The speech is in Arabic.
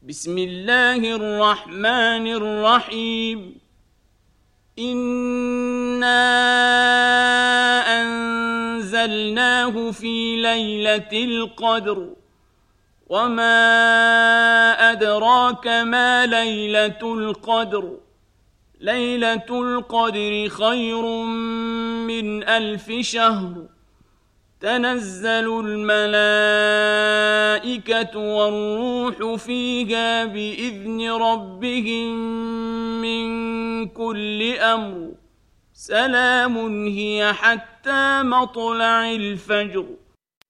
بسم الله الرحمن الرحيم إنا أنزلناه في ليلة القدر وما أدراك ما ليلة القدر ليلة القدر خير من 1000 شهر تنزل الملائكة والروح فيها بإذن ربهم من كل أمر سلام هي حتى مطلع الفجر